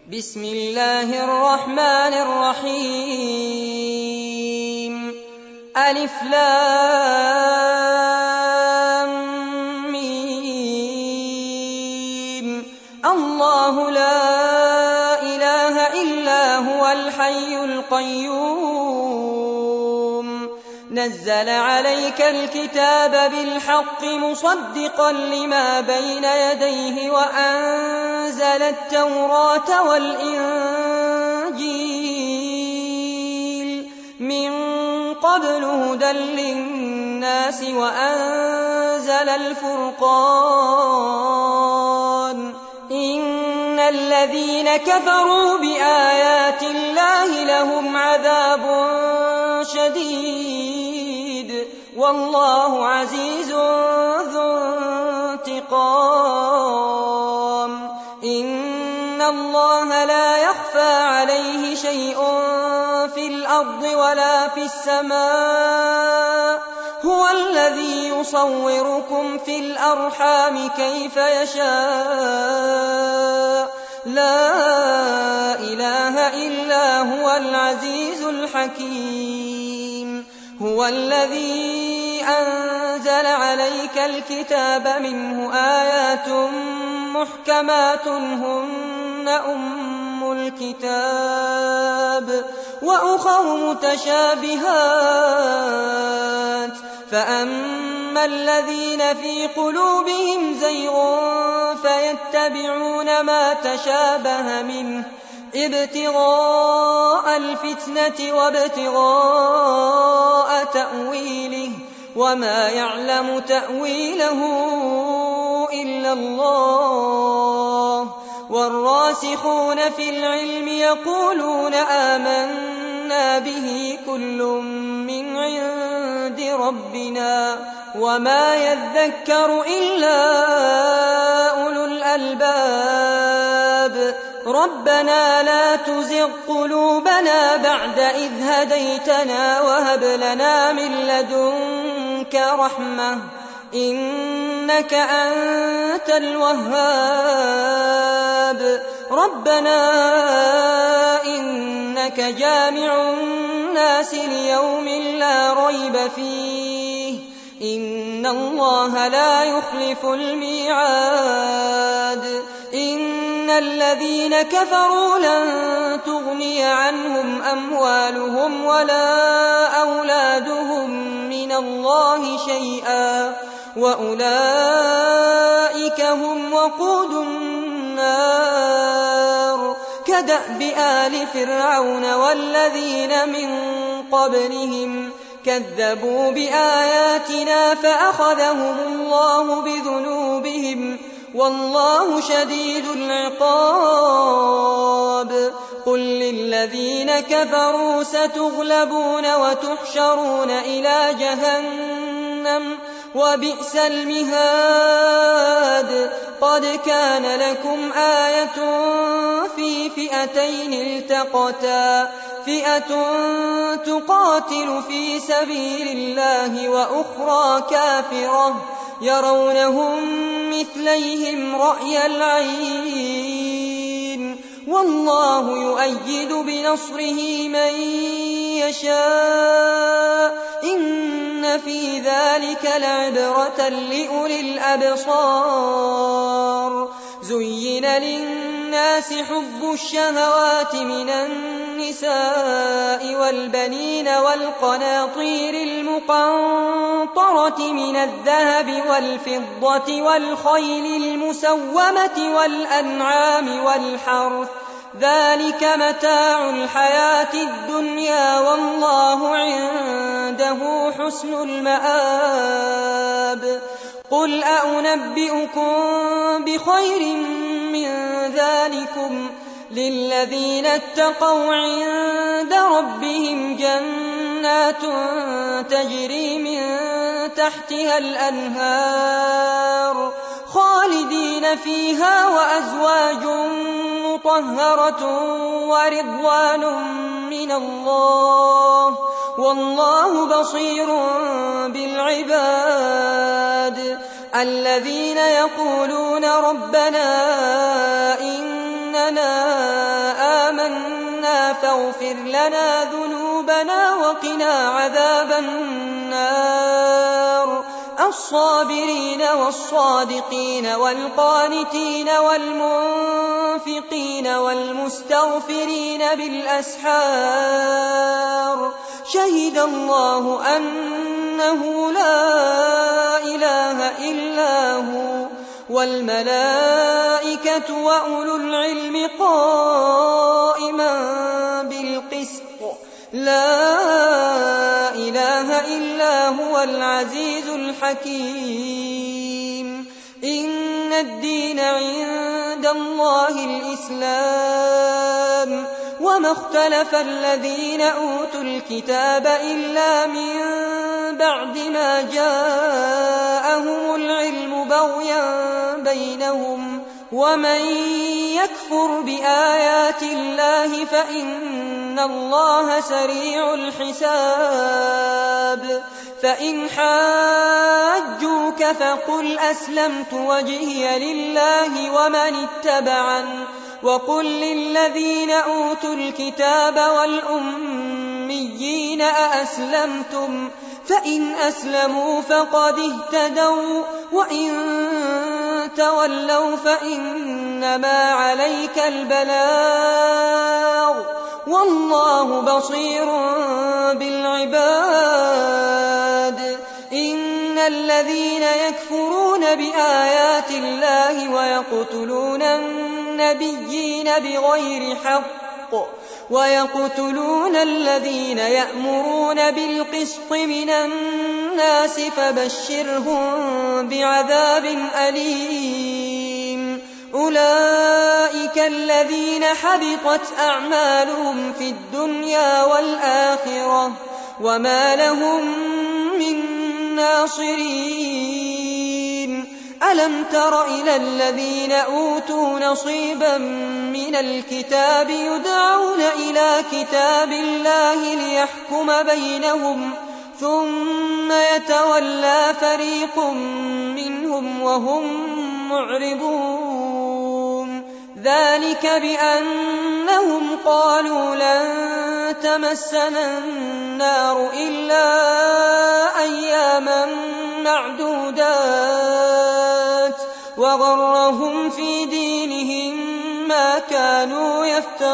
بسم الله الرحمن الرحيم ألف لام ميم الله لا إله إلا هو الحي القيوم نزل عليك الكتاب بالحق مصدقا لما بين يديه وأنزل التوراة والإنجيل من قبل هدى للناس وأنزل الفرقان إن الذين كفروا بآيات الله لهم عذاب شديد والله عزيز ذو انتقام إن الله لا يخفى عليه شيء في الأرض ولا في السماء هو الذي يصوركم في الأرحام كيف يشاء لا إله إلا هو العزيز الحكيم هو الذي أنزل عليك الكتاب منه آيات محكمات هن أم الكتاب وأخر متشابهات فأما الذين في قلوبهم زيغ فيتبعون ما تشابه منه ابتغاء الفتنة وابتغاء تأويله وما يعلم تأويله إلا الله والراسخون في العلم يقولون آمنا به كل من عند ربنا وما يذكر إلا أولو الألباب ربنا لا تزغ قلوبنا بعد إذ هديتنا وهب لنا من لدنك رحمة إنك أنت الوهاب ربنا إنك جامع الناس ليوم لا ريب فيه إن الله لا يخلف الميعاد إن الذين كفروا لن تغني عنهم أموالهم ولا أولادهم من الله شيئا وأولئك هم وقود النار كدأب آل فرعون والذين من قبلهم كذبوا بآياتنا فأخذهم الله بذنوبهم والله شديد العقاب قل للذين كفروا ستغلبون وتحشرون إلى جهنم وبئس المهاد قد كان لكم آية في فئتين التقتا فئة تقاتل في سبيل الله وأخرى كافرة يرونهم مثليهم رأي العين والله يؤيد بنصره من يشاء إن في ذلك لعبرة لأولي الأبصار زين للناس حب الشهوات من النساء والبنين والقناطير المقنطرة من الذهب والفضة والخيل المسومة والأنعام والحرث ذلك متاع الحياة الدنيا والله عنده حسن المآب قل أنبئكم بخير من ذلكم للذين اتقوا عند ربهم جنات تجري من تحتها الأنهار خالدين فيها وأزواج مطهرة ورضوان من الله والله بصير بالعباد الذين يقولون ربنا إننا اغفر لنا ذنوبنا وقنا عذاب النار. الصابرين والصادقين والقانتين والمنفقين والمستغفرين بالأسحار. شهد الله أنه لا إله إلا هو والملائكة وأولو العلم قائما بالقسط. لا إله إلا هو العزيز الحكيم. إن الدين عند الله الإسلام وما اختلف الذين أوتوا الكتاب إلا من بعد ما جاءهم العلم بغيا بينهم. ومن يكفر بآيات الله فإن الله سريع الحساب. فإن حاجوك فقل أسلمت وجهي لله ومن اتبعن وقل للذين أوتوا الكتاب والأميين أأسلمتم فإن أسلموا فقد اهتدوا وإن تولوا فإنما عليك البلاغ والله بصير بالعباد. إن الذين يكفرون بآيات الله ويقتلون النبيين بغير حق ويقتلون الذين يأمرون بالقسط من الناس فبشرهم بعذاب أليم. أولئك الذين حبطت أعمالهم في الدنيا والآخرة وما لهم من ناصرين. ألم تر إلى الذين أوتوا نصيبا من الكتاب يدعون إلى كتاب الله ليحكم بينهم ثم يتولى فريق منهم وهم معرضون. ذلك بأنهم قالوا لن تمسنا النار إلا أياما معدودات وغرهم في دينهم ما كانوا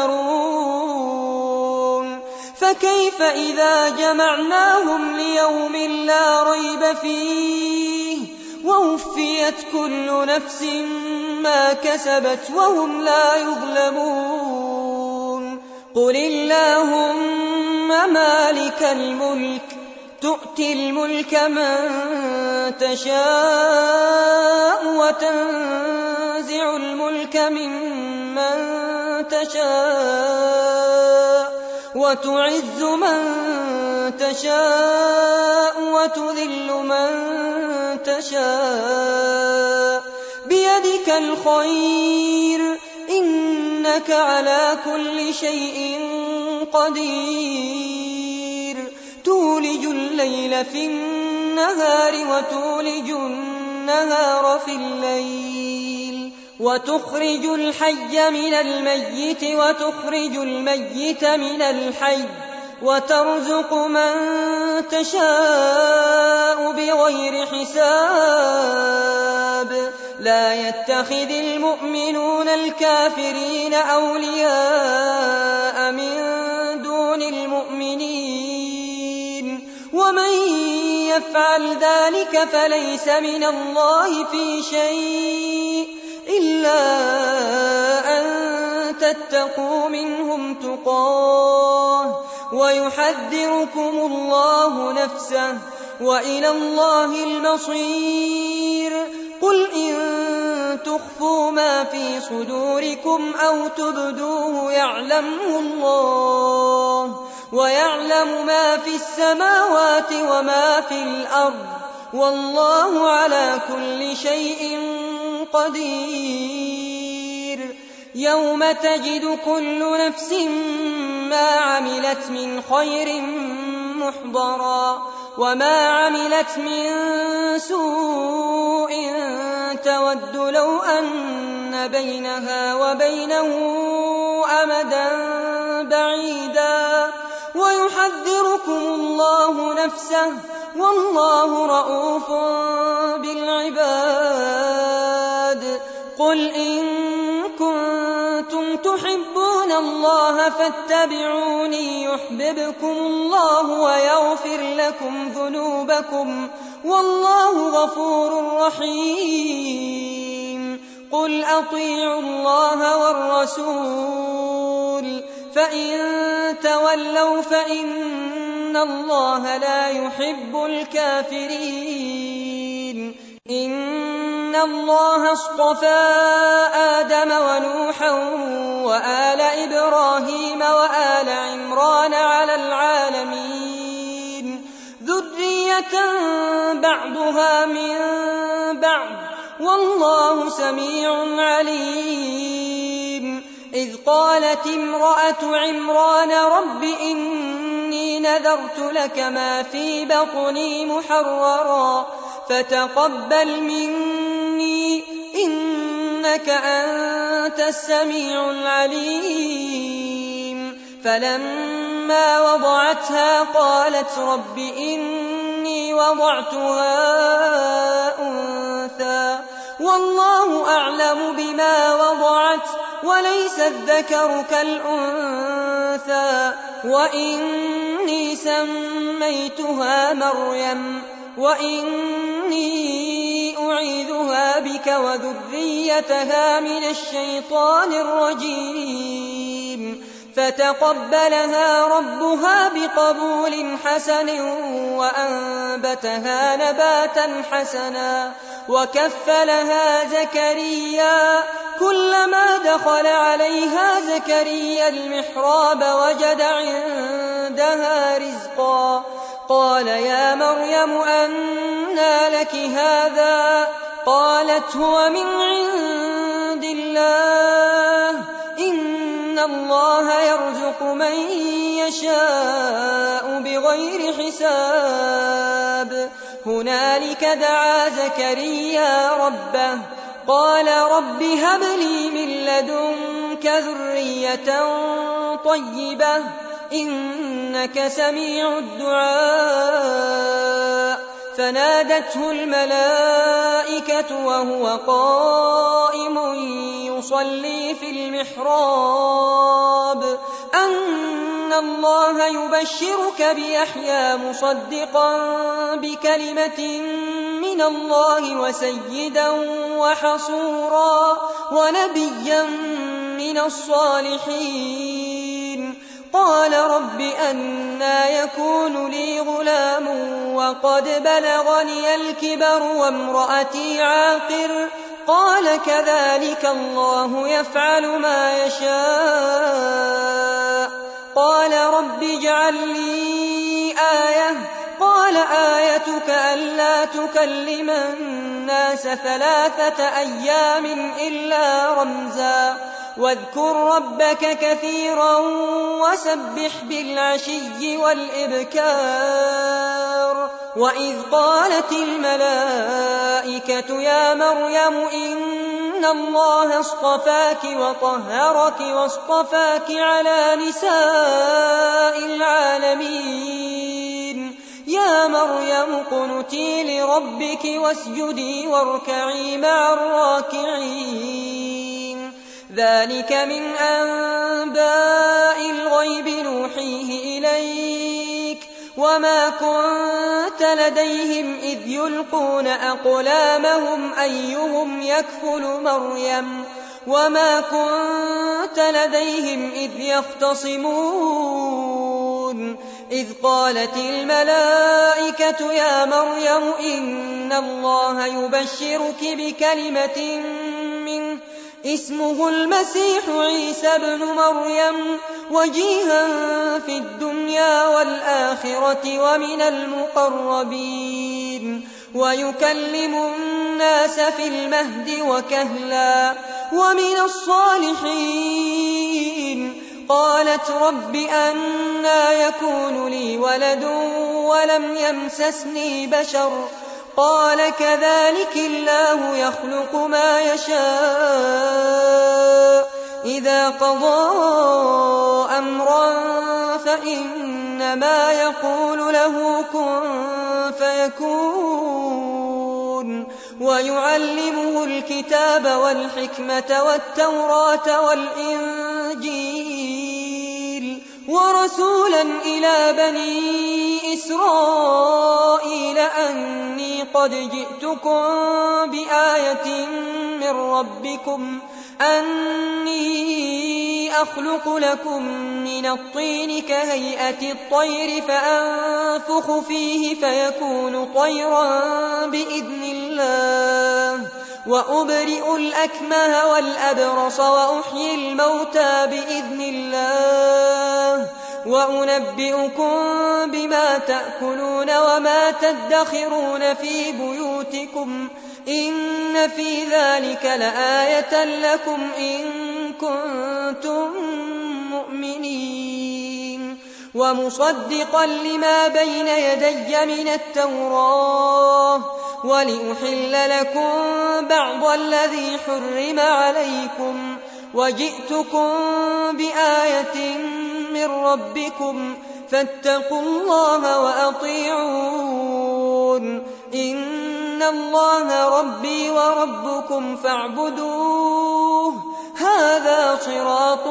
يفترون. فكيف إذا جمعناهم ليوم لا ريب فيه ووفيت كل نفس ما كسبت وهم لا يظلمون. قل اللهم مالك الملك تؤتي الملك من تشاء وتنزع الملك ممن تشاء وتعز من تشاء وتذل من تشاء بيدك الخير إنك على كل شيء قدير. تولج الليل في النهار وتولج النهار في الليل وتخرج الحي من الميت وتخرج الميت من الحي وترزق من تشاء بغير حساب. لا يتخذ المؤمنون الكافرين أولياء من دون المؤمنين ومن يفعل ذلك فليس من الله في شيء إلا أن تتقوا منهم تقاه ويحذركم الله نفسه وإلى الله المصير. قل إن تخفوا ما في صدوركم أو تبدوه يعلمه الله ويعلم ما في السماوات وما في الأرض والله على كل شيء قدير. يوم تجد كل نفس ما عملت من خير محضرا وما عملت من سوء تود لو أن بينها وبينه أمدا بعيدا ويحذركم الله نفسه والله رءوف بالعباد قل إن كنتم تحبون الله فاتبعوني يحببكم الله ويغفر لكم ذنوبكم والله غفور رحيم قل أطيعوا الله والرسول فإن تولوا فإن الله لا يحب الكافرين إن الله اصطفى آدم ونوحا وآل إبراهيم وآل عمران على العالمين ذرية بعضها من بعض والله سميع عليم إذ قالت امرأة عمران رب إني نذرت لك ما في بطني محررا فتقبل مني إنك أنت السميع العليم فلما وضعتها قالت رب إني وضعتها أنثى والله أعلم بما وضعت وليس الذكر كالأنثى وإني سميتها مريم وإني أعيذها بك وذريتها من الشيطان الرجيم فتقبلها ربها بقبول حسن وأنبتها نباتا حسنا وكفلها زكريا كلما دخل عليها زكريا المحراب وجد عندها رزقا قال يا مريم أنى لك هذا قالت هو من عند الله إن الله يرزق من يشاء بغير حساب هنالك دعا زكريا ربه قال رب هب لي من لدنك ذرية طيبة إنك سميع الدعاء فنادته الملائكة وهو قائم يصلي في المحراب أن الله يبشرك بيحيى مصدقا بكلمة من الله وسيدا وحصورا ونبيا من الصالحين قال رب أنى يكون لي غلام وقد بلغني الكبر وامرأتي عاقر قال كذلك الله يفعل ما يشاء قال رب اجعل لي آية قال آيتك ألا تكلم الناس 3 أيام إلا رمزا واذكر ربك كثيرا وسبح بالعشي والإبكار وإذ قالت الملائكة يا مريم إن الله اصطفاك وطهرك واصطفاك على نساء العالمين يا مريم قنتي لربك واسجدي واركعي مع الراكعين ذلك من أنباء الغيب نوحيه إليك وما كنت لديهم إذ يلقون أقلامهم أيهم يكفل مريم وما كنت لديهم إذ يختصمون إذ قالت الملائكة يا مريم إن الله يبشرك بكلمة منه اسمه المسيح عيسى ابن مريم وجيها في الدنيا والآخرة ومن المقربين ويكلم الناس في المهد وكهلا ومن الصالحين قالت رب أنى يكون لي ولد ولم يمسسني بشر قال كذلك الله يخلق ما يشاء إذا قضى أمرا فإنما يقول له كن فيكون. ويعلمه الكتاب والحكمة والتوراة والإنجيل ورسولا إلى بني إسرائيل أني قد جئتكم بآية من ربكم أني أخلق لكم من الطين كهيئة الطير فأنفخ فيه فيكون طيرا بإذن الله وأبرئ الأكمه والأبرص وأحيي الموتى بإذن الله وأنبئكم بما تأكلون وما تدخرون في بيوتكم إن في ذلك لآية لكم إن كنتم مؤمنين ومصدقا لما بين يدي من التوراة ولأحل لكم بعض الذي حرم عليكم وجئتكم بآية من ربكم فاتقوا الله وأطيعون إن الله ربي وربكم فاعبدوه هذا صراط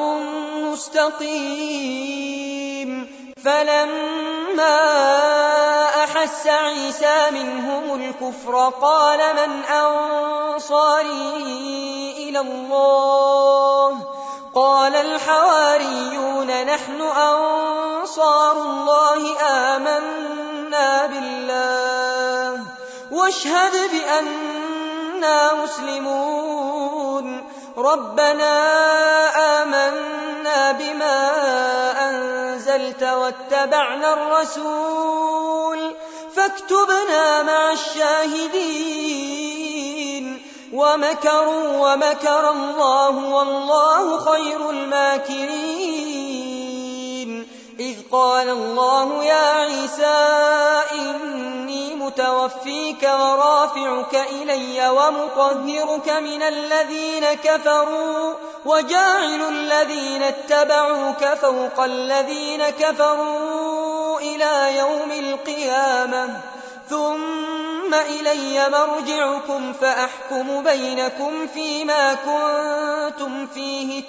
مستقيم. فلما أحس عيسى منهم الكفر قال من أنصاري إلى الله قال الحواريون نحن أنصار الله آمنا بالله واشهد بأننا مسلمون ربنا آمنا بما أنزلت واتبعنا الرسول فاكتبنا مع الشاهدين ومكروا ومكر الله والله خير الماكرين. إذ قال الله يا عيسى إني متوفيك ورافعك إلي ومطهرك من الذين كفروا وجاعل الذين اتبعوك فوق الذين كفروا إلى يوم القيامة ثم إلي مرجعكم فأحكم بينكم فيما كنتم فيه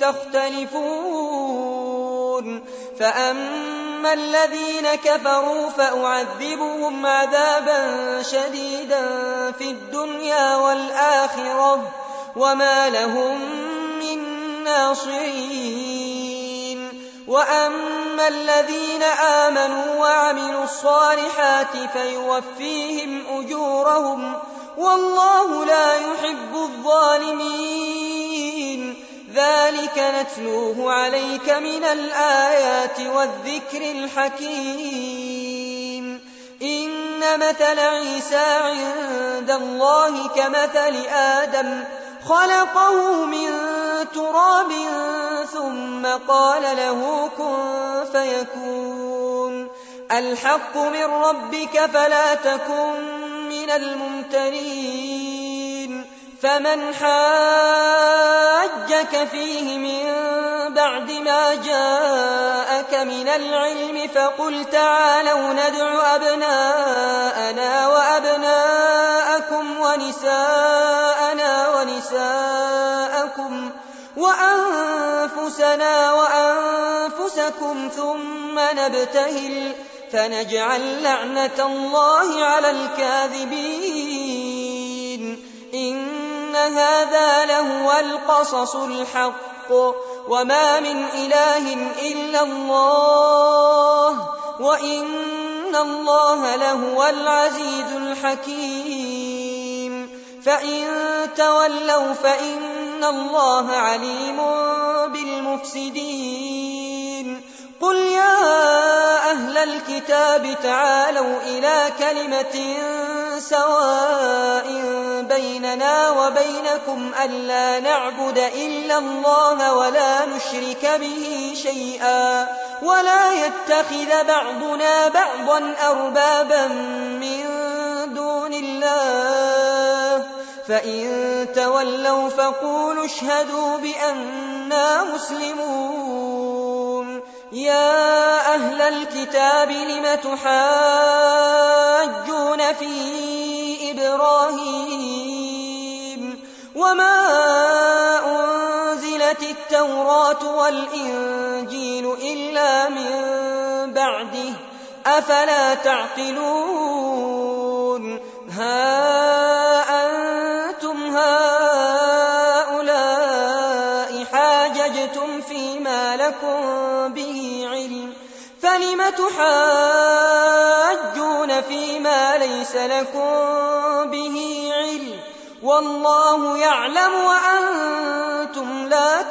تختلفون. فأما الذين كفروا فأعذبهم عذابا شديدا في الدنيا والآخرة وما لهم من ناصرين. وأما الذين آمنوا وعملوا الصالحات فيوفيهم أجورهم والله لا يحب الظالمين. ذلك نتلوه عليك من الآيات والذكر الحكيم. إن مثل عيسى عند الله كمثل آدم خلقه من تراب ثم قال له كن فيكون. الحق من ربك فلا تكن من الممترين. فمن حاجك فيه من بعد ما جاءك من العلم فقل تعالوا ندع أبناءنا وأبناءكم ونساءنا ونساءكم وأنفسنا وأنفسكم ثم نبتهل فنجعل لعنة الله على الكاذبين. إن هذا لهو القصص الحق وما من إله إلا الله وإن الله لهو العزيز الحكيم. فإن تولوا فإن الله عليم بالمفسدين. قل يا أهل الكتاب تعالوا إلى كلمة سواء بيننا وبينكم ألا نعبد إلا الله ولا نشرك به شيئا ولا يتخذ بعضنا بعضا أربابا من دون الله فإن تولوا فقولوا اشهدوا بأننا مسلمون. يا أهل الكتاب لم تحاجون في إبراهيم وما أنزلت التوراة والإنجيل إلا من بعده أفلا تعقلون ها أنتم هؤلاء حاججتم فيما لكم به علم فلم تحاجون فيما ليس لكم به علم والله يعلم وأنتم لا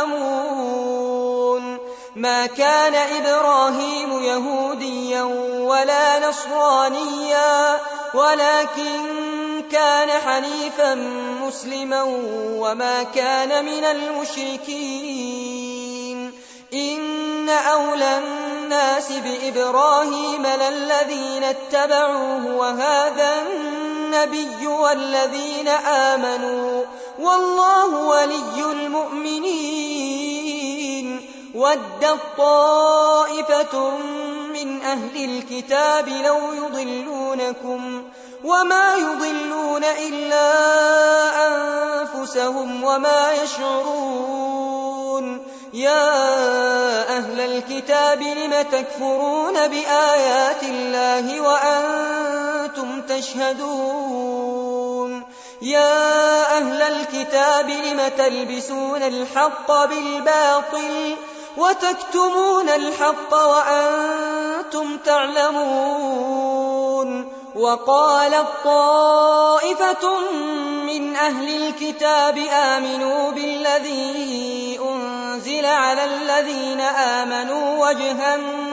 تعلمون ما كان إبراهيم يهوديا ولا نصرانيا ولكن كان حنيفا مسلما وما كان من المشركين إن أولى الناس بإبراهيم للذين اتبعوه وهذا النبي والذين آمنوا والله ولي المؤمنين ودت طائفة من أهل الكتاب لو يضلونكم وما يضلون إلا أنفسهم وما يشعرون يا أهل الكتاب لم تكفرون بآيات الله وأنتم تشهدون يا أهل الكتاب لم تلبسون الحق بالباطل وتكتمون الحق وأنتم تعلمون وقالت طائفة من أهل الكتاب آمنوا بالذي أنزل على الذين آمنوا وجه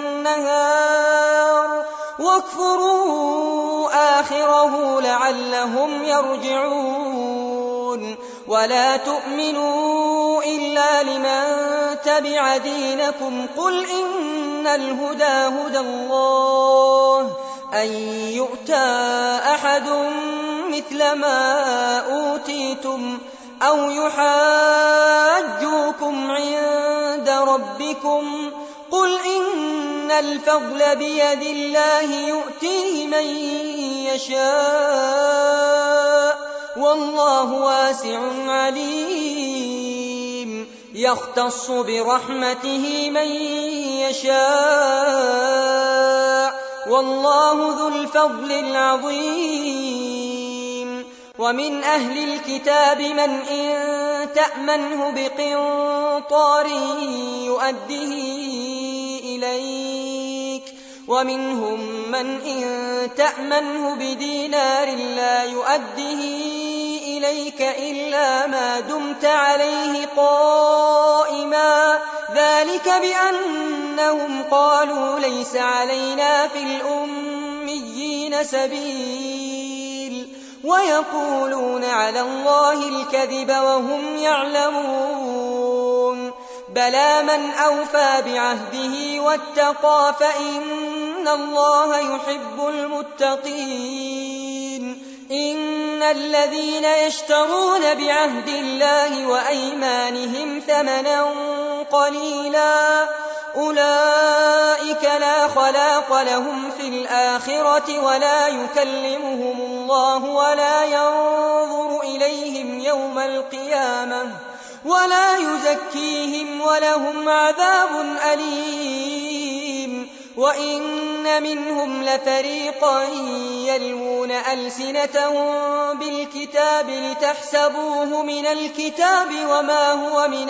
النهار واكفروا آخره لعلهم يرجعون ولا تؤمنوا إلا لمن تبع دينكم قل إن الهدى هدى الله أن يؤتى أحد مثل ما أوتيتم أو يحاجوكم عند ربكم قل إن الفضل بيد الله يؤتيه من يشاء والله واسع عليم يختص برحمته من يشاء والله ذو الفضل العظيم ومن أهل الكتاب من إن تأمنه بقنطار يؤديه إليك ومنهم من إن تأمنه بدينار لا يؤديه إليك إلا ما دمت عليه قائما ذلك بأنهم قالوا ليس علينا في الأميين سبيل ويقولون على الله الكذب وهم يعلمون بلى من أوفى بعهده واتقى فإن الله يحب المتقين إن الذين يشترون بعهد الله وأيمانهم ثمنا قليلا أولئك لا خلاق لهم في الآخرة ولا يكلمهم الله ولا ينظر إليهم يوم القيامة ولا يزكيهم ولهم عذاب أليم وإن منهم لفريقا يلوون ألسنتهم بالكتاب لتحسبوه من الكتاب وما هو من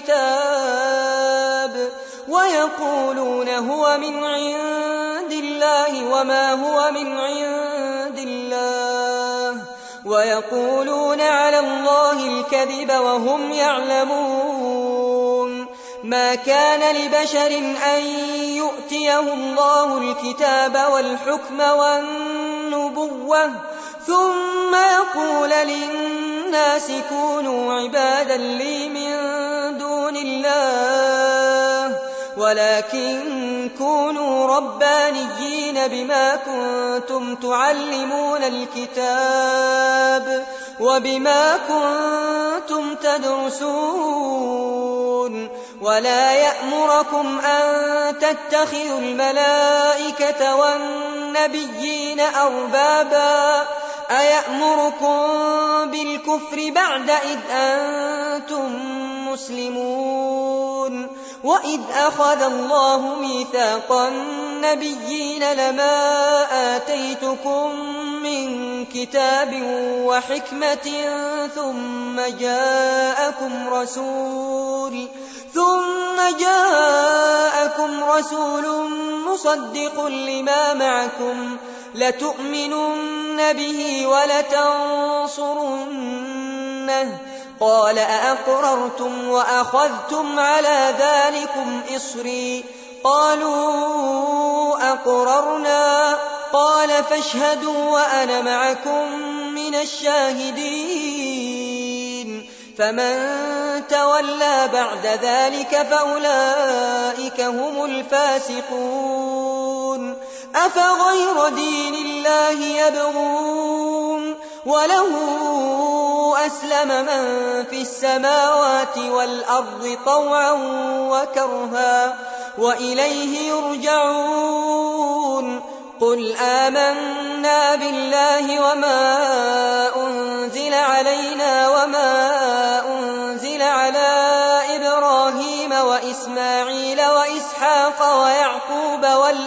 الكتاب ويقولون هو من عند الله وما هو من عند الله ويقولون على الله الكذب وهم يعلمون ما كان لبشر أن يؤتيه الله الكتاب والحكم والنبوة ثم يقول للناس كونوا عبادا لي من دون الله ولكن كونوا ربانيين بما كنتم تعلمون الكتاب وبما كنتم تدرسون ولا يأمركم أن تتخذوا الملائكة والنبيين أربابا أيأمركم بالكفر بعد إذ أنتم مسلمون وإذ أخذ الله ميثاق النبيين لما آتيتكم من كتاب وحكمة ثم جاءكم رسول مصدق لما معكم لتؤمنن به ولتنصرنه قال أأقررتم وأخذتم على ذلكم إصري قالوا أقررنا قال فاشهدوا وأنا معكم من الشاهدين فمن تولى بعد ذلك فأولئك هم الفاسقون أفغير دين الله يبغون وله أسلم من في السماوات والأرض طوعا وكرها وإليه يرجعون قل آمنا بالله وما أنزل علينا وما أنزل على إبراهيم وإسماعيل وإسحاق ويعقوب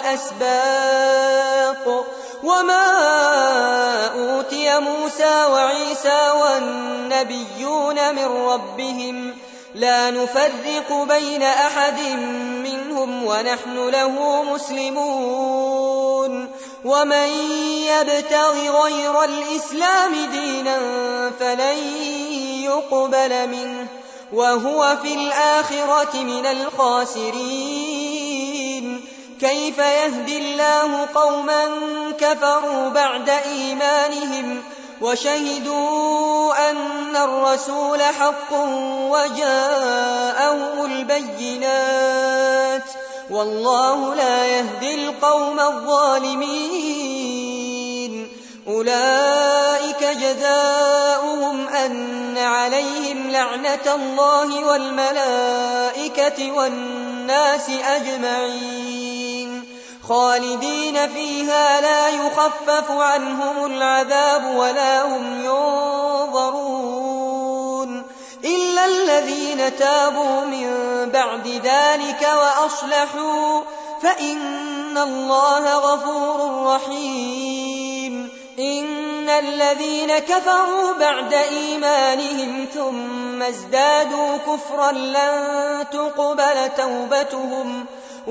والأسباط وما أوتي موسى وعيسى والنبيون من ربهم لا نفرق بين أحد منهم ونحن له مسلمون ومن يبتغ غير الإسلام دينا فلن يقبل منه وهو في الآخرة من الخاسرين كيف يهدي الله قوما كفروا بعد إيمانهم وشهدوا أن الرسول حق وجاءهم البينات والله لا يهدي القوم الظالمين أولئك جزاؤهم أن عليهم لعنة الله والملائكة والناس أجمعين خالدين فيها لا يخفف عنهم العذاب ولا هم ينظرون إلا الذين تابوا من بعد ذلك وأصلحوا فإن الله غفور رحيم إن الذين كفروا بعد إيمانهم ثم ازدادوا كفرا لن تقبل توبتهم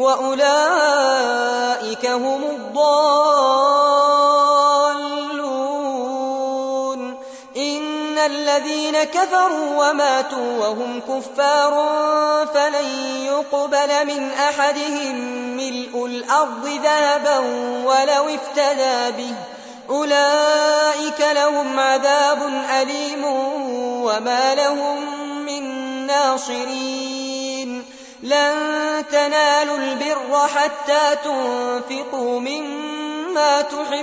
وأولئك هم الضالون إن الذين كفروا وماتوا وهم كفار فلن يقبل من أحدهم ملء الأرض ذهبا ولو افتدى به أولئك لهم عذاب أليم وما لهم من ناصرين لن تنالوا البر حتى تنفقوا مما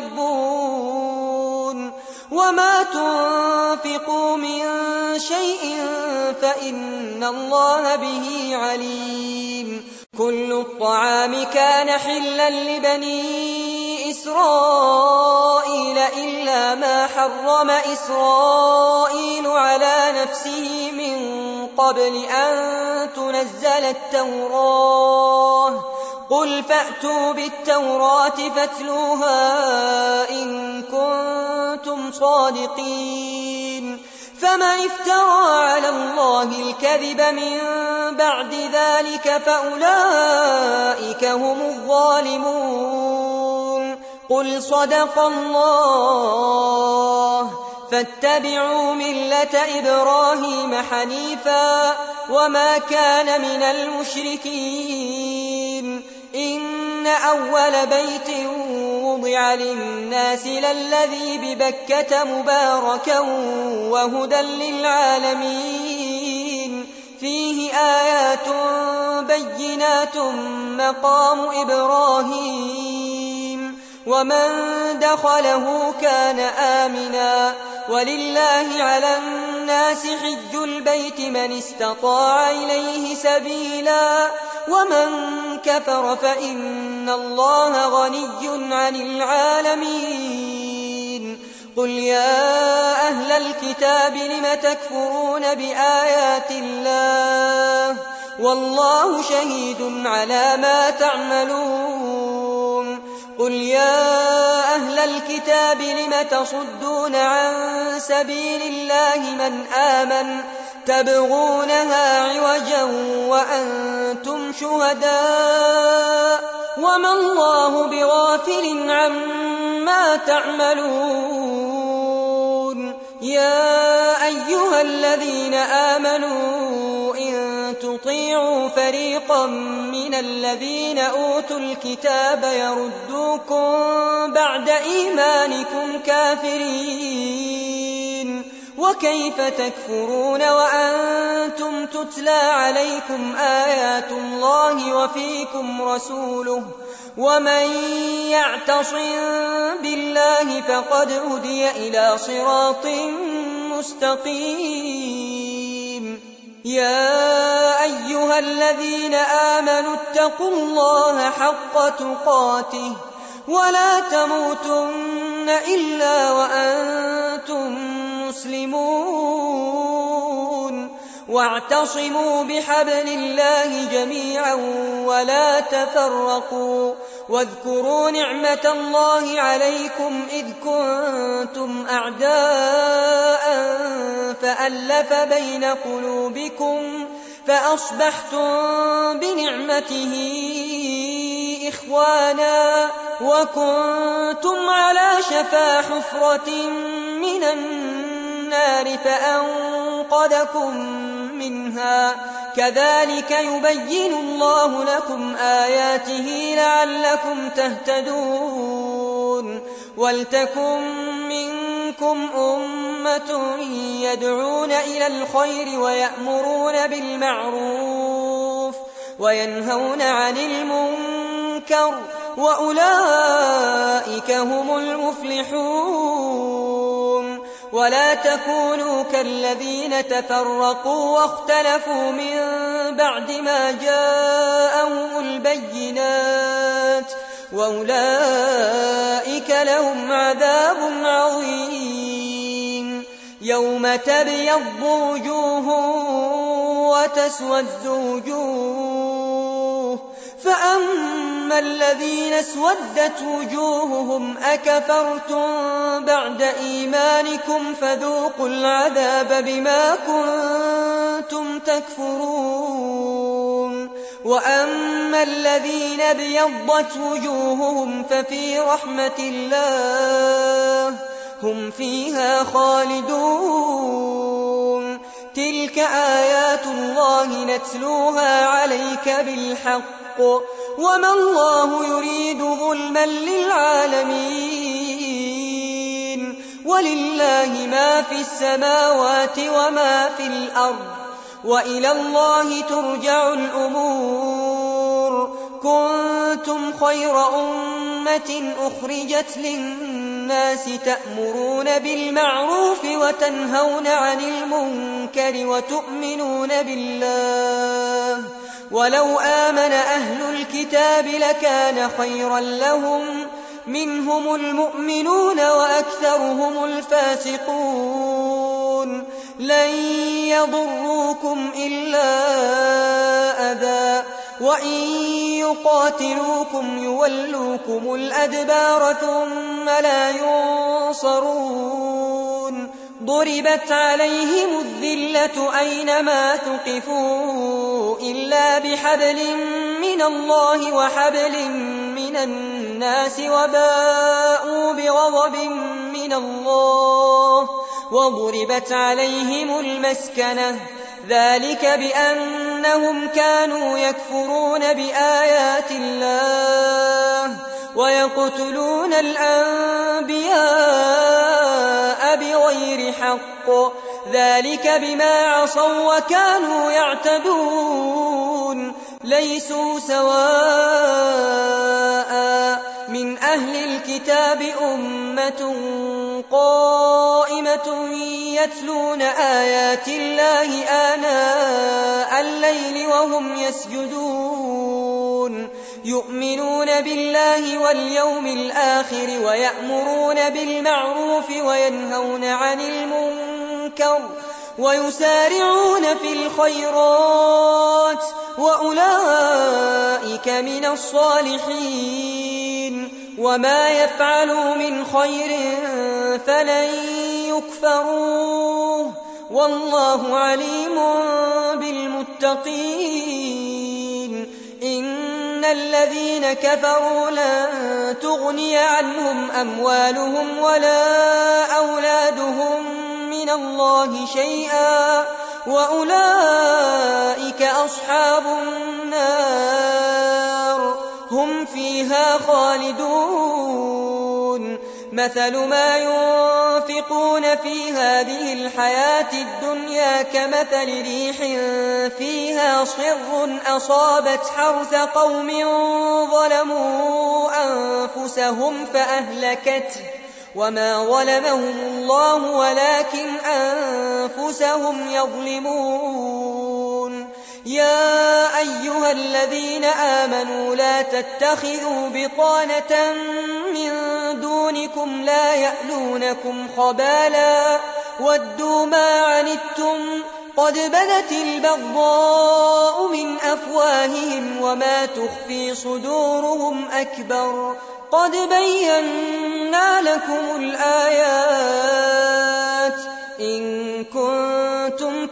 تحبون وما تنفقوا من شيء فإن الله به عليم كل الطعام كان حلا لبني إسرائيل إلا ما حرم إسرائيل على نفسه من قبل أن تنزل التوراة قل فأتوا بالتوراة فاتلوها إن كنتم صادقين فمن افترى على الله الكذب من بعد ذلك فأولئك هم الظالمون قل صدق الله فاتبعوا ملة إبراهيم حنيفا وما كان من المشركين إن أول بيت وضع للناس للذي ببكة مباركا وهدى للعالمين فيه آيات بينات مقام إبراهيم ومن دخله كان آمنا ولله على الناس حج البيت من استطاع إليه سبيلا ومن كفر فإن الله غني عن العالمين. قل يا أهل الكتاب لم تكفرون بآيات الله والله شهيد على ما تعملون. قل يا أهل الكتاب لم تصدون عن سبيل الله من آمن تبغونها عوجا وأنتم شهداء وما الله بغافل عما تعملون. يا أيها الذين آمنوا إن تطيعوا فريقا من الذين أوتوا الكتاب يردوكم بعد إيمانكم كافرين وكيف تكفرون وأنتم تتلى عليكم آيات الله وفيكم رسوله ومن يعتصم بالله فقد هدي إلى صراط مستقيم. يا أيها الذين آمنوا اتقوا الله حق تقاته ولا تموتن إلا وأنتم مسلمون واعتصموا بحبل الله جميعا ولا تفرقوا واذكروا نعمة الله عليكم إذ كنتم أعداء فألف بين قلوبكم فأصبحتم بنعمته إخوانا وكنتم على شفا حفرة من النار فأنقذكم منها كذلك يبين الله لكم آياته لعلكم تهتدون. ولتكن منكم أمة يدعون إلى الخير ويأمرون بالمعروف وينهون عن المنكر وأولئك هم المفلحون. ولا تكونوا كالذين تفرقوا واختلفوا من بعد ما جاءهم البينات وأولئك لهم عذاب عظيم. يوم تبيض وجوه وتسود وجوه فأما الذين اسودت وجوههم أكفرتم بعد إيمانكم فذوقوا العذاب بما كنتم تكفرون. وأما الذين ابيضت وجوههم ففي رحمة الله هم فيها خالدون. تلك آيات الله نتلوها عليك بالحق وما الله يريد ظلما للعالمين ولله ما في السماوات وما في الأرض وإلى الله ترجع الأمور. كنتم خير أمة أخرجت للناس تأمرون بالمعروف وتنهون عن المنكر وتؤمنون بالله ولو آمن أهل الكتاب لكان خيرا لهم منهم المؤمنون وأكثرهم الفاسقون. لن يضروكم إلا أذى وإن يقاتلوكم يولوكم الأدبار ثم لا ينصرون. ضربت عليهم الذلة أينما ثقفوا إلا بحبل من الله وحبل من الناس وباءوا بغضب من الله وضربت عليهم المسكنة ذلك بأنهم كانوا يكفرون بآيات الله ويقتلون الأنبياء بغير حق ذلك بما عصوا وكانوا يعتدون. ليسوا سواء من أهل الكتاب أمة قائمة يتلون آيات الله آناء الليل وهم يسجدون يؤمنون بالله واليوم الآخر ويأمرون بالمعروف وينهون عن المنكر ويسارعون في الخيرات وأولئك من الصالحين وما يفعلوا من خير فلن يكفروه والله عليم بالمتقين إن الذين كفروا لن تغني عنهم أموالهم ولا أولادهم من الله شيئا وأولئك أصحاب النار هم فيها خالدون مثل ما ينفقون في هذه الحياة الدنيا كمثل ريح فيها صر أصابت حرث قوم ظلموا أنفسهم فأهلكته وما ظلمهم الله ولكن أنفسهم يظلمون يا أيها الذين آمنوا لا تتخذوا بطانة من دونكم لا يألونكم خبالا ودوا ما عنتم قد بدت البغضاء من أفواههم وما تخفي صدورهم أكبر قد بينا لكم الآيات إن كنتم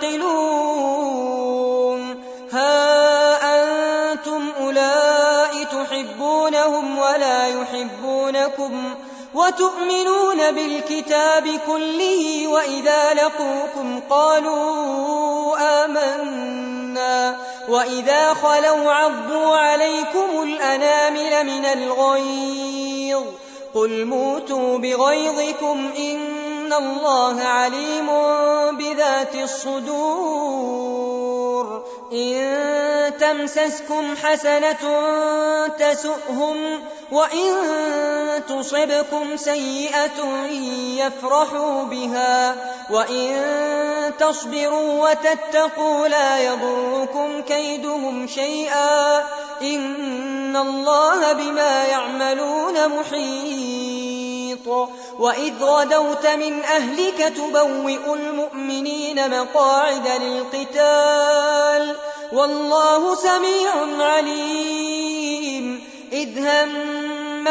تعقلون ها أنتم أولئك تحبونهم ولا يحبونكم وتؤمنون بالكتاب كله وإذا لقوكم قالوا آمنا وإذا خلوا عضوا عليكم الأنامل من الغيظ قل موتوا بغيظكم إن الله عليم بذات الصدور إن تمسسكم حسنة تسؤهم وإن تصبكم سيئة يفرحوا بها وإن تصبروا وتتقوا لا يضركم كيدهم شيئا إن الله بما يعملون محيط وإذ غدوت من أهلك تبوئ المؤمنين مقاعد للقتال والله سميع عليم إذ هم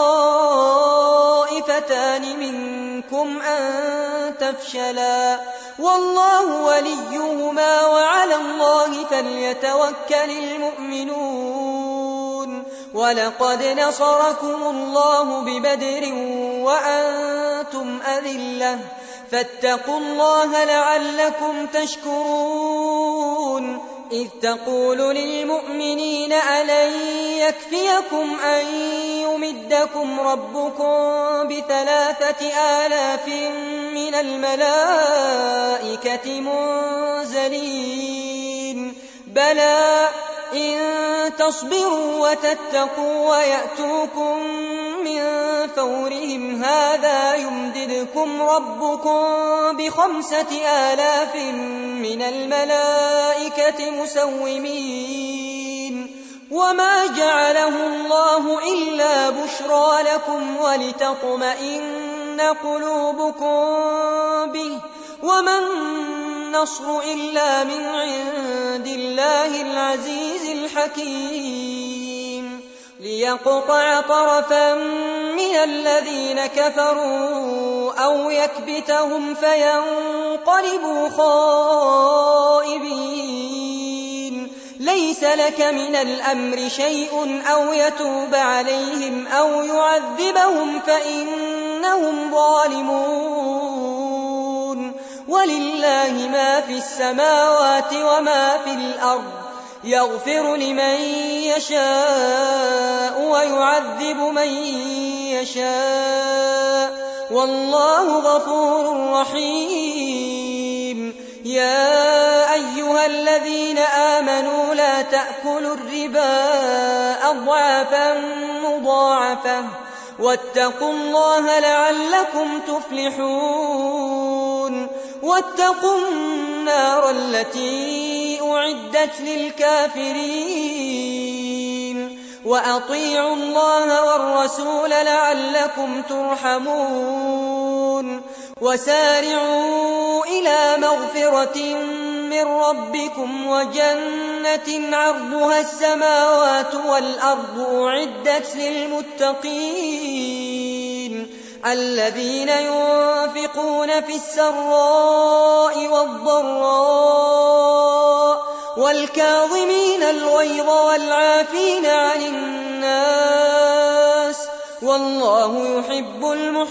الطائفتان منكم أن تفشلا والله وليهما وعلى الله فليتوكل المؤمنون ولقد نصركم الله ببدر وأنتم أذلة فاتقوا الله لعلكم تشكرون إذ تقول للمؤمنين ألن يكفيكم أن يمدكم ربكم ب3,000 من الملائكة منزلين بلى إن تصبروا وتتقوا ويأتوكم من فورهم هذا يمددكم ربكم ب5,000 من الملائكة مسومين وما جعله الله إلا بشرى لكم ولتطمئن قلوبكم به وما النصر إلا من عند الله العزيز الحكيم ليقطع طرفا من الذين كفروا أو يكبتهم فينقلبوا خائبين ليس لك من الأمر شيء أو يتوب عليهم أو يعذبهم فإنهم ظالمون ولله ما في السماوات وما في الأرض يغفر لمن يشاء ويعذب من يشاء والله غفور رحيم يا أيها الذين آمنوا لا تأكلوا الربا أضعافا مضاعفة واتقوا الله لعلكم تفلحون واتقوا النار التي أعدت للكافرين وأطيعوا الله والرسول لعلكم ترحمون وسارعوا إلى مغفرة من ربكم وجنة عرضها السماوات والأرض أعدت للمتقين الذين ينفقون في السراء والضراء والكاظمين الغيظ والعافين عن الناس والله يحب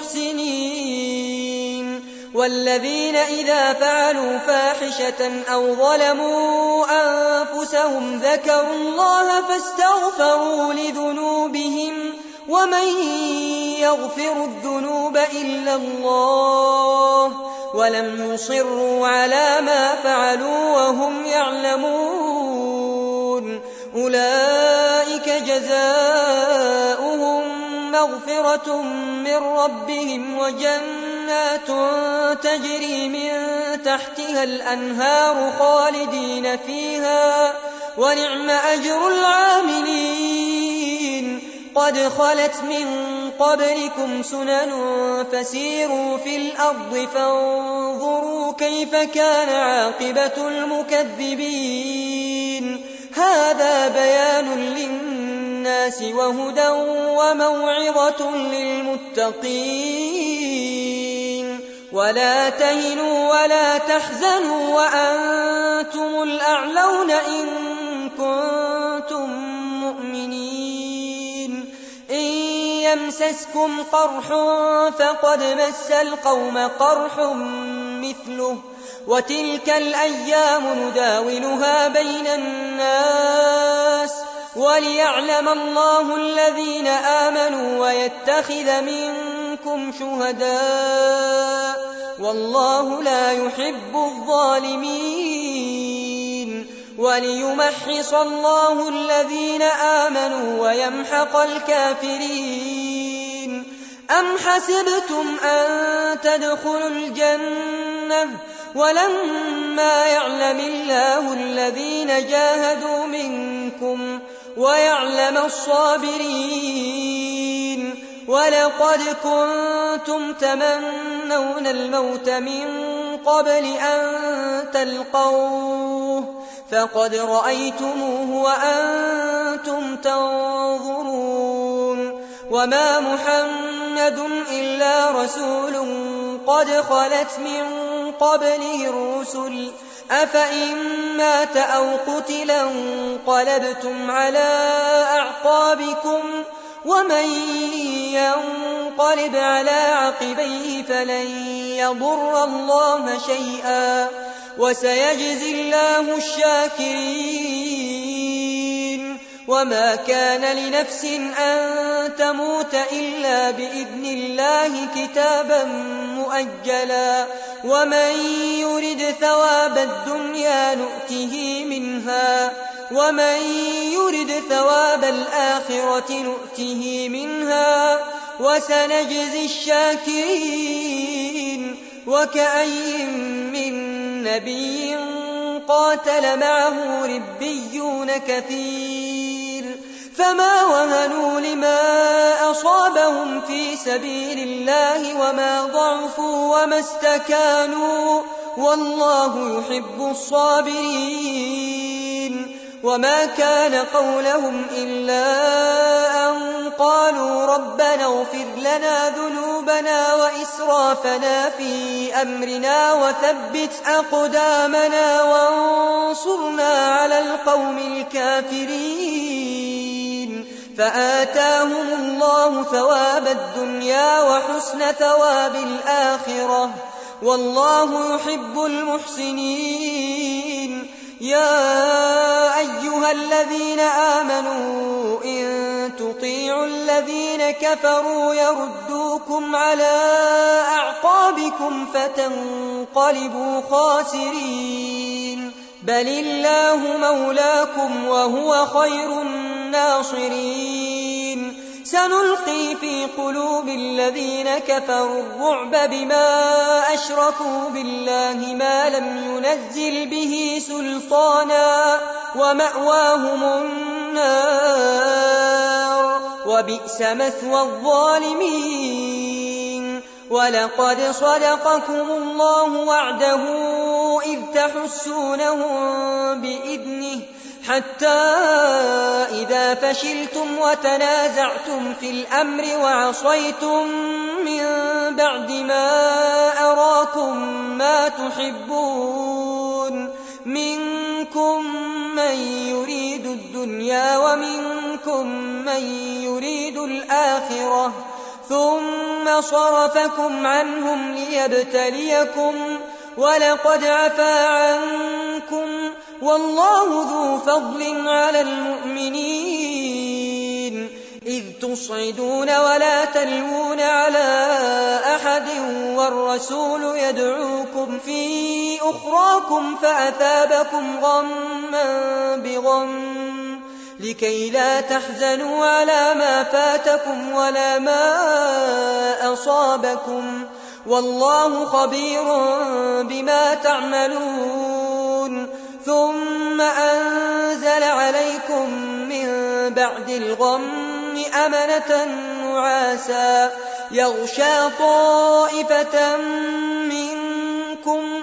المحسنين والذين إذا فعلوا فاحشة أو ظلموا أنفسهم ذكروا الله فاستغفروا لذنوبهم ومن يغفر الذنوب إلا الله ولم يصروا على ما فعلوا وهم يعلمون أولئك جزاؤهم مغفرة من ربهم وجنات تجري من تحتها الأنهار خالدين فيها ونعم أجر العاملين قد خلت من قبلكم سنن فسيروا في الأرض فانظروا كيف كان عاقبة المكذبين هذا بيان للناس وهدى وموعظة للمتقين ولا تهنوا ولا تحزنوا وأنتم الأعلون إن كنتم مؤمنين إن يمسسكم قرح فقد مس القوم قرح مثله وتلك الأيام نداولها بين الناس وليعلم الله الذين آمنوا ويتخذ منكم شهداء والله لا يحب الظالمين وليمحص الله الذين آمنوا ويمحق الكافرين أم حسبتم أن تدخلوا الجنة ولما يعلم الله الذين جاهدوا منكم ويعلم الصابرين ولقد كنتم تمنون الموت من قبل أن تلقوه فقد رأيتموه وأنتم تنظرون وما محمد إلا رسول قد خلت من قبله الرسل أفإن مات أو قتلا انقلبتم على أعقابكم ومن ينقلب على عقبيه فلن يضر الله شيئا وسيجزي الله الشاكرين وما كان لنفس أن تموت إلا بإذن الله كتابا مؤجلا ومن يرد ثواب الدنيا نؤته منها ومن يرد ثواب الآخرة نؤته منها وسنجزي الشاكرين وكأي من نبي قاتل معه ربيون كثير فما وهنوا لما أصابهم في سبيل الله وما ضعفوا وما استكانوا والله يحب الصابرين وما كان قولهم إلا أن قالوا ربنا اغفر لنا ذنوبنا وإسرافنا في أمرنا وثبت أقدامنا وانصرنا على القوم الكافرين فآتاهم الله ثواب الدنيا وحسن ثواب الآخرة والله يحب المحسنين يا أيها الذين آمنوا إن تطيعوا الذين كفروا يردوكم على أعقابكم فتنقلبوا خاسرين بل الله مولاكم وهو خير الناصرين سنلقي في قلوب الذين كفروا الرعب بما أشركوا بالله ما لم ينزل به سلطانا ومأواهم النار وبئس مثوى الظالمين. ولقد صدقكم الله وعده إذ تحسونهم بإذنه حتى إذا فشلتم وتنازعتم في الأمر وعصيتم من بعد ما أراكم ما تحبون منكم من يريد الدنيا ومنكم من يريد الآخرة ثم صرفكم عنهم ليبتليكم ولقد عفا عنكم والله ذو فضل على المؤمنين إذ تصعدون ولا تلوون على أحد والرسول يدعوكم في أخراكم فأثابكم غما بغم لكي لا تحزنوا على ما فاتكم ولا ما أصابكم والله خبير بما تعملون. ثم أنزل عليكم من بعد الغم أمنة نعاسا يغشى طائفة منكم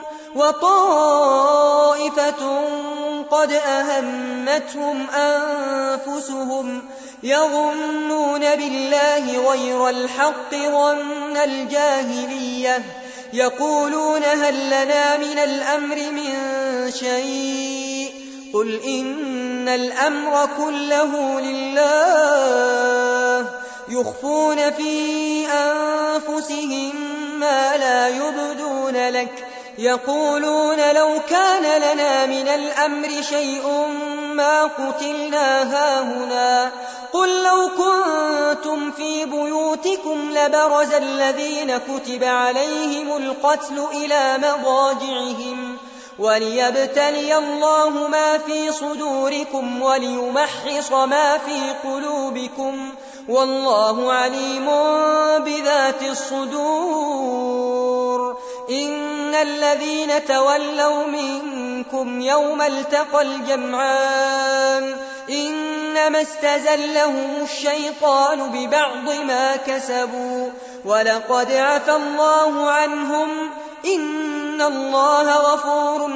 وطائفة قد أهمتهم أنفسهم يظنون بالله غير الحق ظن الجاهلية يقولون هل لنا من الأمر من شيء قل إن الأمر كله لله يخفون في أنفسهم ما لا يبدون لك يقولون لو كان لنا من الأمر شيء ما قتلنا هاهنا قل لو كنتم في بيوتكم لبرز الذين كتب عليهم القتل إلى مضاجعهم وليبتلي الله ما في صدوركم وليمحص ما في قلوبكم والله عليم بذات الصدور. إن الذين تولوا منكم يوم التقى الجمعان إنما استزلهم الشيطان ببعض ما كسبوا ولقد عفا الله عنهم إن الله غفور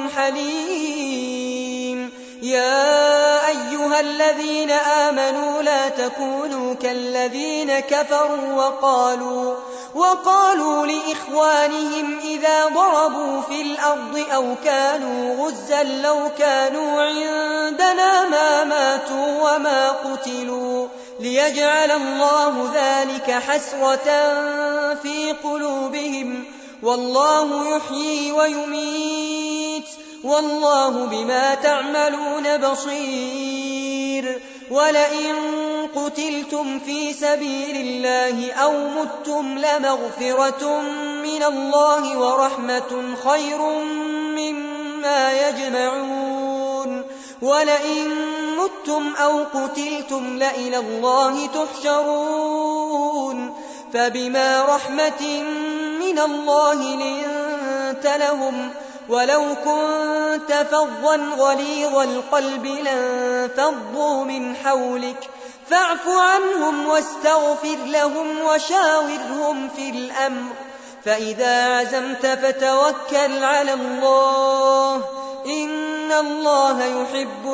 حليم. يا أيها الذين آمنوا لا تكونوا كالذين كفروا وقالوا لإخوانهم إذا ضربوا في الأرض أو كانوا غزا لو كانوا عندنا ما ماتوا وما قتلوا ليجعل الله ذلك حسرة في قلوبهم والله يحيي ويميت والله بما تعملون بصير. ولئن قتلتم في سبيل الله أو متم لمغفرة من الله ورحمة خير مما يجمعون. ولئن متم أو قتلتم لإلى الله تحشرون. فبما رحمة من الله لنت لهم ولو كنت فظا غليظ القلب لانفضوا من حولك فاعف عنهم واستغفر لهم وشاورهم في الأمر فإذا عزمت فتوكل على الله إن الله يحب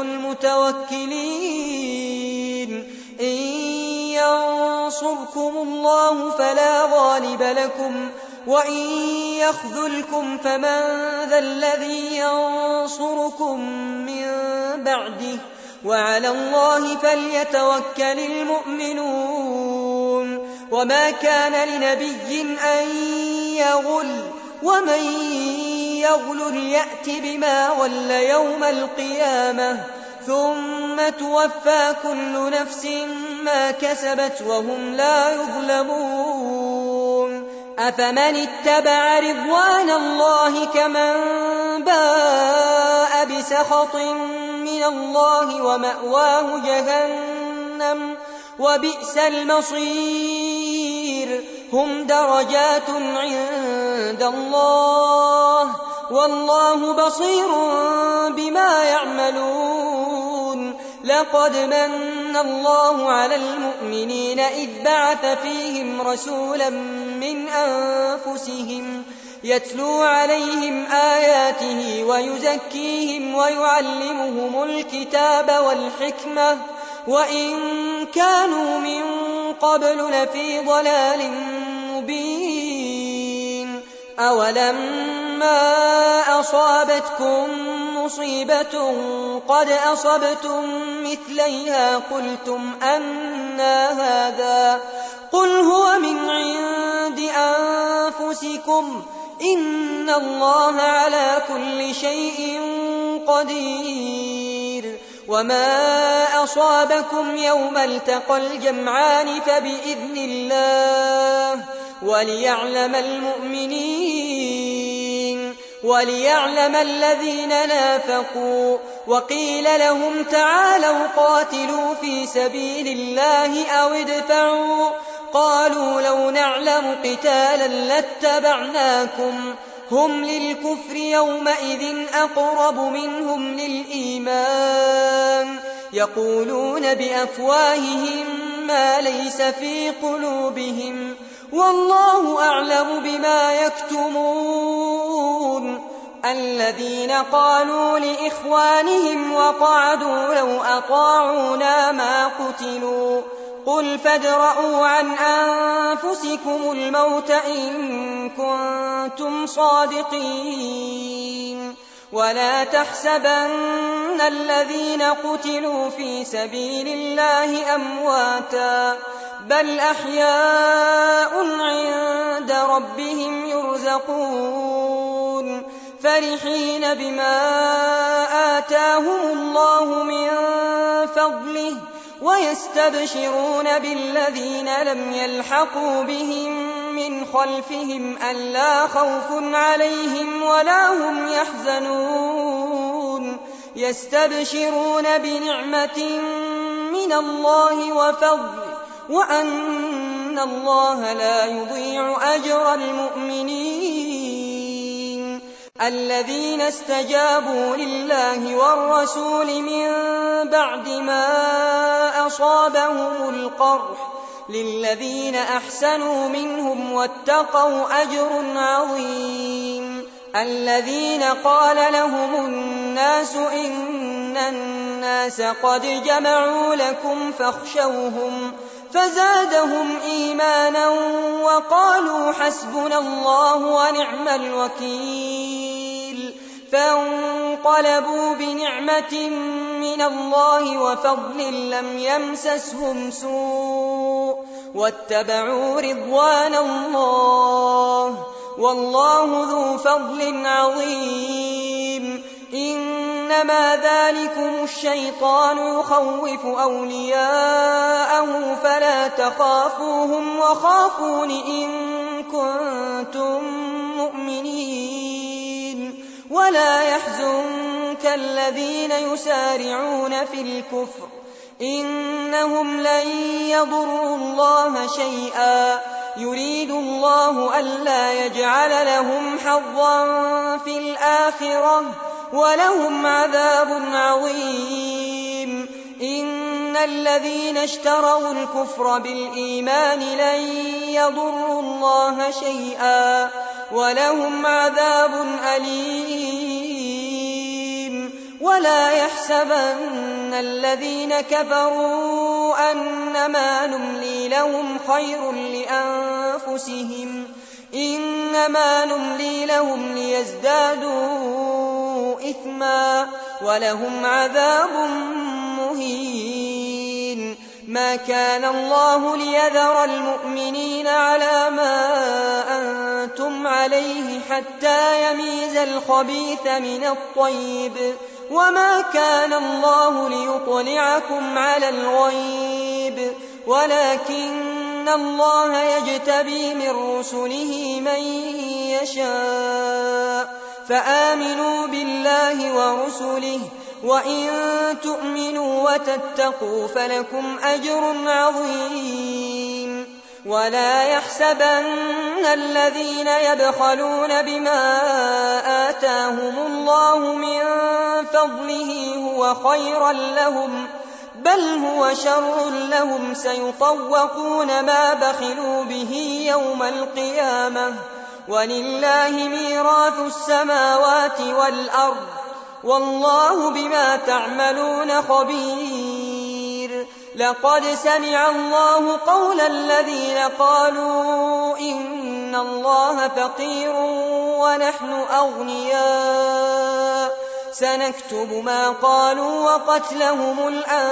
المتوكلين. إن ينصركم الله فلا غالب لكم وإن يخذلكم فمن ذا الذي ينصركم من بعده وعلى الله فليتوكل المؤمنون. وما كان لنبي أن يغل ومن يغل يأت بما غل يوم القيامة ثم توفى كل نفس ما كسبت وهم لا يظلمون. أفمن اتبع رضوان الله كمن باء بسخط من الله ومأواه جهنم وبئس المصير. هم درجات عند الله والله بصير بما يعملون. لقد من الله على المؤمنين إذ بعث فيهم رسولا من أنفسهم يتلو عليهم آياته ويزكيهم ويعلمهم الكتاب والحكمة وإن كانوا من قبل لفي ضلال مبين. أولما أصابتكم مصيبة قد أصبتم مثليها قلتم أنى هذا قل هو من عند أنفسكم إن الله على كل شيء قدير. وما أصابكم يوم التقى الجمعان فبإذن الله وليعلم الذين نافقوا. وقيل لهم تعالوا قاتلوا في سبيل الله أو ادفعوا قالوا لو نعلم قتالا لاتبعناكم هم للكفر يومئذ أقرب منهم للإيمان يقولون بأفواههم ما ليس في قلوبهم والله أعلم بما يكتمون. الذين قالوا لإخوانهم وقعدوا لو أطاعونا ما قتلوا قل فادرءوا عن أنفسكم الموت إن كنتم صادقين. ولا تحسبن الذين قتلوا في سبيل الله أمواتا بل أحياء عند ربهم يرزقون فرحين بما آتاهم الله من فضله ويستبشرون بالذين لم يلحقوا بهم من خلفهم ألا خوف عليهم ولا هم يحزنون يستبشرون بنعمة من الله وفضل وأن الله لا يضيع أجر المؤمنين. الذين استجابوا لله والرسول من بعد ما أصابهم القرح للذين أحسنوا منهم واتقوا أجر عظيم. الذين قال لهم الناس إن الناس قد جمعوا لكم فاخشوهم فزادهم إيمانا وقالوا حسبنا الله ونعم الوكيل. فانقلبوا بنعمة من الله وفضل لم يمسسهم سوء واتبعوا رضوان الله والله ذو فضل عظيم. إنما ذلكم الشيطان يخوف أولياءه فلا تخافوهم وخافون إن كنتم مؤمنين. ولا يحزنك الذين يسارعون في الكفر إنهم لن يضروا الله شيئا يريد الله ألا يجعل لهم حظا في الآخرة ولهم عذاب عظيم. إن الذين اشتروا الكفر بالإيمان لن يضروا الله شيئا ولهم عذاب أليم. ولا يحسبن الذين كفروا أنما نملي لهم خير لأنفسهم إنما نملي لهم ليزدادوا إثما ولهم عذاب مهين. ما كان الله ليذر المؤمنين على ما أنتم عليه حتى يميز الخبيث من الطيب وما كان الله ليطلعكم على الغيب ولكن الله يجتبي من رسله من يشاء فآمنوا بالله ورسله وإن تؤمنوا وتتقوا فلكم أجر عظيم. ولا يحسبن الذين يبخلون بما آتاهم الله من فضله هو خيرا لهم بل هو شر لهم سيطوقون ما بخلوا به يوم القيامة ولله ميراث السماوات والأرض والله بما تعملون خبير. لقد سمع الله قول الذين قالوا إن الله فقير ونحن أغنياء سنكتب ما قالوا وقتلهم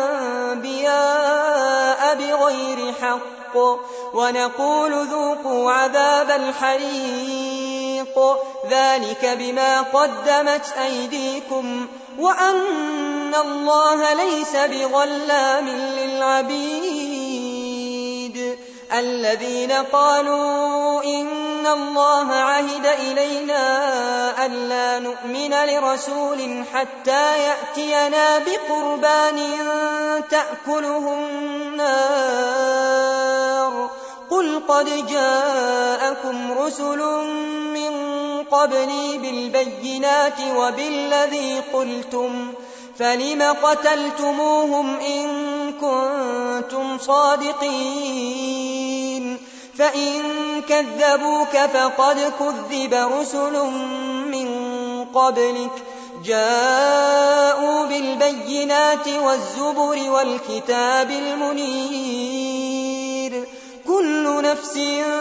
الأنبياء بغير حق ونقول ذوقوا عذاب الحريق ذلك بما قدمت أيديكم وأن الله ليس بظلام للعبيد. الذين قالوا إن الله عهد إلينا ألا نؤمن لرسول حتى يأتينا بقربان تأكله النار قل قد جاءكم رسل من قبلي بالبينات وبالذي قلتم فلم قتلتموهم إن كنتم صادقين فإن كذبوك فقد كذب رسل من قبلك جاءوا بالبينات والزبر والكتاب المنير كل نفس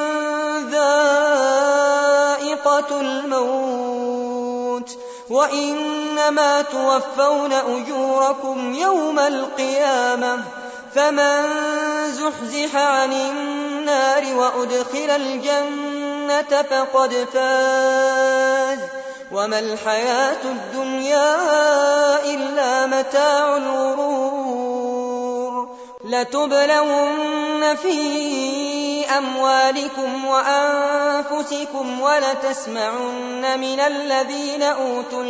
ذائقة الموت وإنما توفون أجوركم يوم القيامة فمن زحزح عن النار وأدخل الجنة فقد فاز وما الحياة الدنيا إلا متاع الغرور. لتبلون في أموالكم وأنفسكم ولتسمعن من الذين أوتوا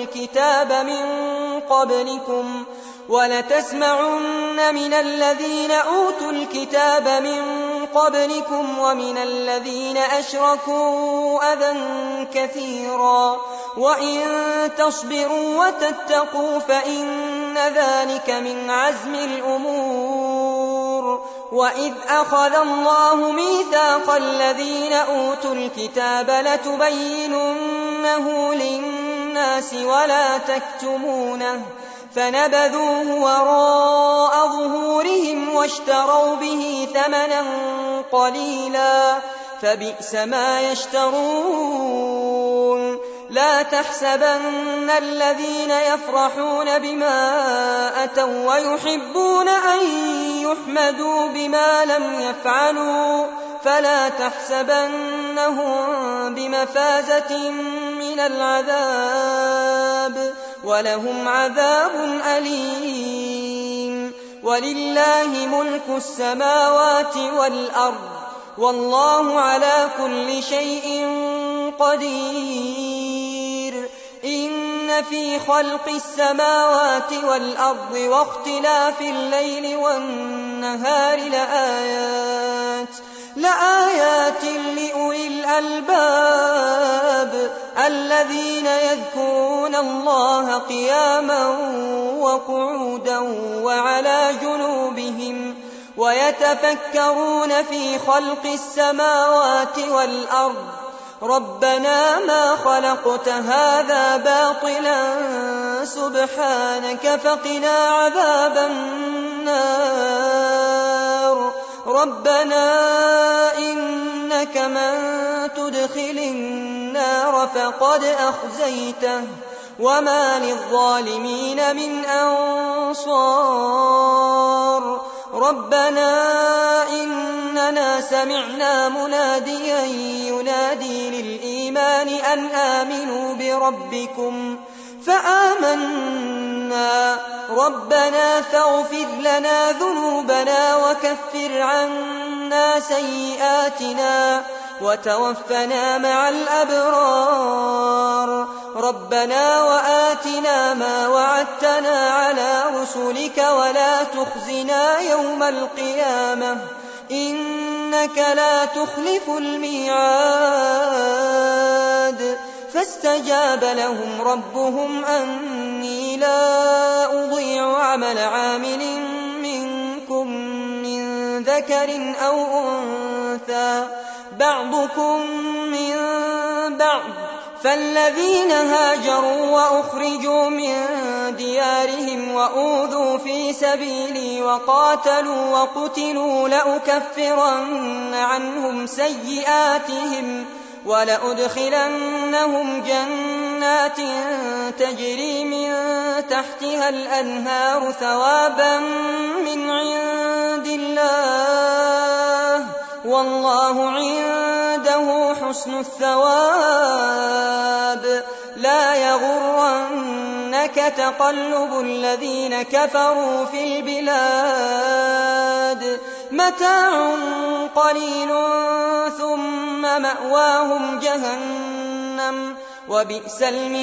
الكتاب من قبلكم ومن الذين أشركوا أذى كثيرا وإن تصبروا وتتقوا فإن ذلك من عزم الأمور. وإذ أخذ الله ميثاق الذين أوتوا الكتاب لتبيننه للناس ولا تكتمونه فنبذوه وراء ظهورهم واشتروا به ثمنا قليلا فبئس ما يشترون. لا تحسبن الذين يفرحون بما أتوا ويحبون أن يحمدوا بما لم يفعلوا فلا تحسبنهم بمفازة من العذاب ولهم عذاب أليم. ولله ملك السماوات والأرض والله على كل شيء قدير. إن في خلق السماوات والأرض واختلاف الليل والنهار لآيات لأولي الألباب الذين يذكرون الله قياما وقعودا وعلى جنوبهم ويتفكرون في خلق السماوات والأرض ربنا ما خلقت هذا باطلا سبحانك فقنا عذاب النار. ربنا إنك من تدخل النار فقد أخزيته وما للظالمين من أنصار. ربنا إننا سمعنا مناديا ينادي للإيمان أن آمنوا بربكم فآمنا ربنا فاغفر لنا ذنوبنا وكفر عنا سيئاتنا وتوفنا مع الأبرار. ربنا وآتنا ما وعدتنا على رسلك ولا تخزنا يوم القيامة إنك لا تخلف الميعاد. فاستجاب لهم ربهم أني لا أضيع عمل عامل منكم منكم من ذكر أو أنثى بعضكم من بعض، فالذين هاجروا وأخرجوا من ديارهم وأوذوا في سبيلي وقاتلوا وقتلوا لأكفرن عنهم سيئاتهم ولأدخلنهم جنات تجري من تحتها الأنهار ثوابا من عند الله والله عنده حسن الثواب. لا يغرنك تقلب الذين كفروا في البلاد، متاع قليل ثم مأواهم جهنم وبئس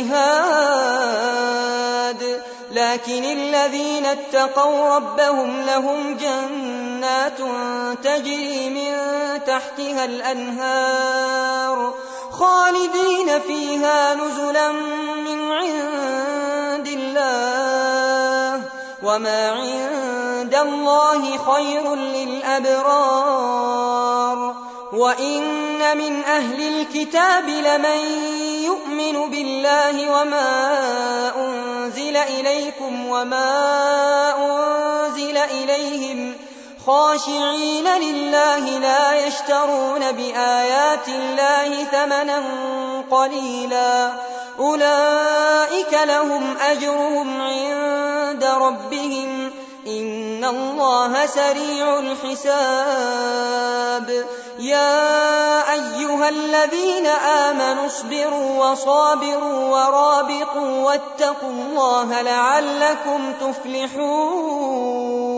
المهاد. لكن الذين اتقوا ربهم لهم جنات تجري من تحتها الأنهار خالدين فيها نزلا من عند الله وما عند الله خير للأبرار. وإن من أهل الكتاب لمن يؤمن بالله وما أنزل إليكم وما أنزل إليهم خاشعين لله لا يشترون بآيات الله ثمنا قليلا أولئك لهم أجرهم عند ربهم إن الله سريع الحساب. يا أيها الذين آمنوا اصبروا وصابروا ورابطوا واتقوا الله لعلكم تفلحون.